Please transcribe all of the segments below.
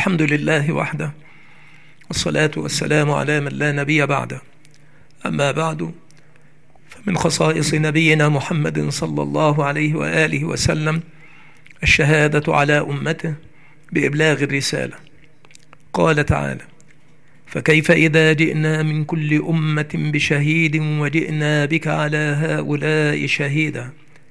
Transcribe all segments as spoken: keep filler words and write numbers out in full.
الحمد لله وحده، والصلاة والسلام على من لا نبي بعده. أما بعد، فمن خصائص نبينا محمد صلى الله عليه وآله وسلم الشهادة على أمته بإبلاغ الرسالة. قال تعالى: فكيف إذا جئنا من كل أمة بشهيد وجئنا بك على هؤلاء شهيدا.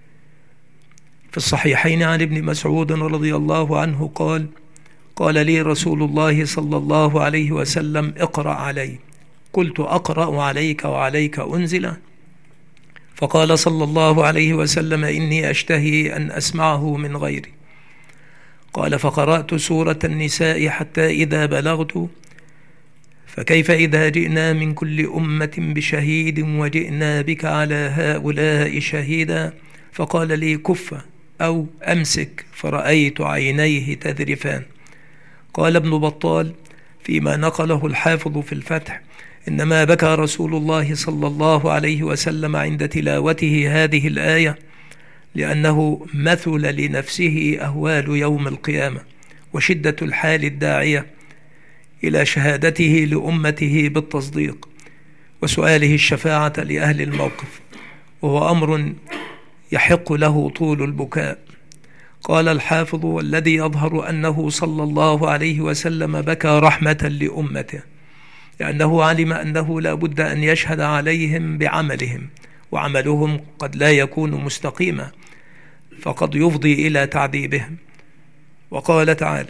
في الصحيحين عن ابن مسعود رضي الله عنه قال: قال لي رسول الله صلى الله عليه وسلم: اقرأ علي. قلت: أقرأ عليك وعليك أنزل؟ فقال صلى الله عليه وسلم: إني أشتهي أن أسمعه من غيري. قال: فقرأت سورة النساء حتى إذا بلغت: فكيف إذا جئنا من كل أمة بشهيد وجئنا بك على هؤلاء شهيدا. فقال لي: كف أو أمسك، فرأيت عينيه تذرفان. قال ابن بطال فيما نقله الحافظ في الفتح: إنما بكى رسول الله صلى الله عليه وسلم عند تلاوته هذه الآية لأنه مثل لنفسه أهوال يوم القيامة وشدة الحال الداعية إلى شهادته لأمته بالتصديق وسؤاله الشفاعة لأهل الموقف، وهو أمر يحق له طول البكاء. قال الحافظ: والذي يظهر أنه صلى الله عليه وسلم بكى رحمة لأمته، لأنه علم أنه لا بد أن يشهد عليهم بعملهم، وعملهم قد لا يكون مستقيما فقد يفضي إلى تعذيبهم. وقال تعالى: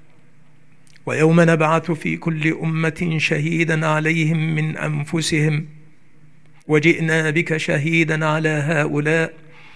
ويوم نبعث في كل أمة شهيدا عليهم من أنفسهم وجئنا بك شهيدا على هؤلاء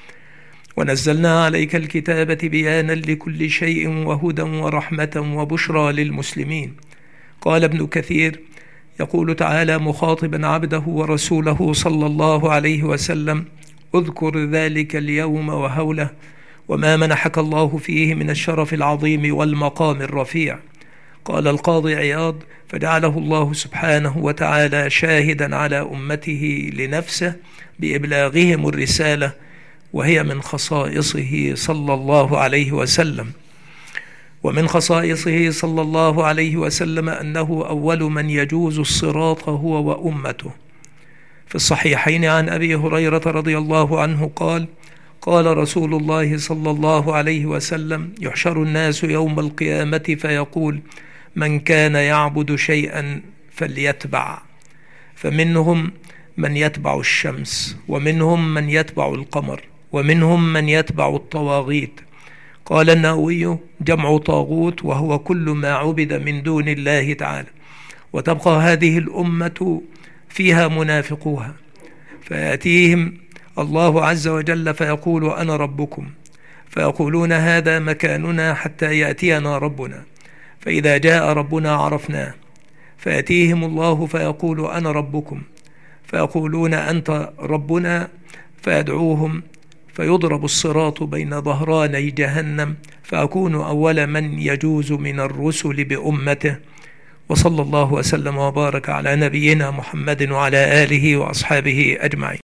ونزلنا عليك الكتاب بيانا لكل شيء وهدى ورحمة وبشرى للمسلمين. قال ابن كثير يقول تعالى مخاطبا عبده ورسوله صلى الله عليه وسلم: اذكر ذلك اليوم وهوله وما منحك الله فيه من الشرف العظيم والمقام الرفيع. قال القاضي عياض: فجعله الله سبحانه وتعالى شاهدا على أمته لنفسه بإبلاغهم الرسالة، وهي من خصائصه صلى الله عليه وسلم. ومن خصائصه صلى الله عليه وسلم أنه أول من يجوز الصراط هو وأمته. في الصحيحين عن أبي هريرة رضي الله عنه قال: قال رسول الله صلى الله عليه وسلم: يحشر الناس يوم القيامة فيقول: من كان يعبد شيئا فليتبع، فمنهم من يتبع الشمس، ومنهم من يتبع القمر، ومنهم من يتبع الطواغيت. قال النووي: جمع طاغوت وهو كل ما عبد من دون الله تعالى. وتبقى هذه الأمة فيها منافقوها، فيأتيهم الله عز وجل فيقول: أنا ربكم، فيقولون هذا مكاننا حتى يأتينا ربنا، فإذا جاء ربنا عرفناه. فيأتيهم الله فيقول: أنا ربكم، فيقولون أنت ربنا، فيدعوهم فيضرب الصراط بين ظهراني جهنم، فأكون أول من يجوز من الرسل بأمته. وصلى الله وسلم وبارك على نبينا محمد وعلى آله وأصحابه أجمعين.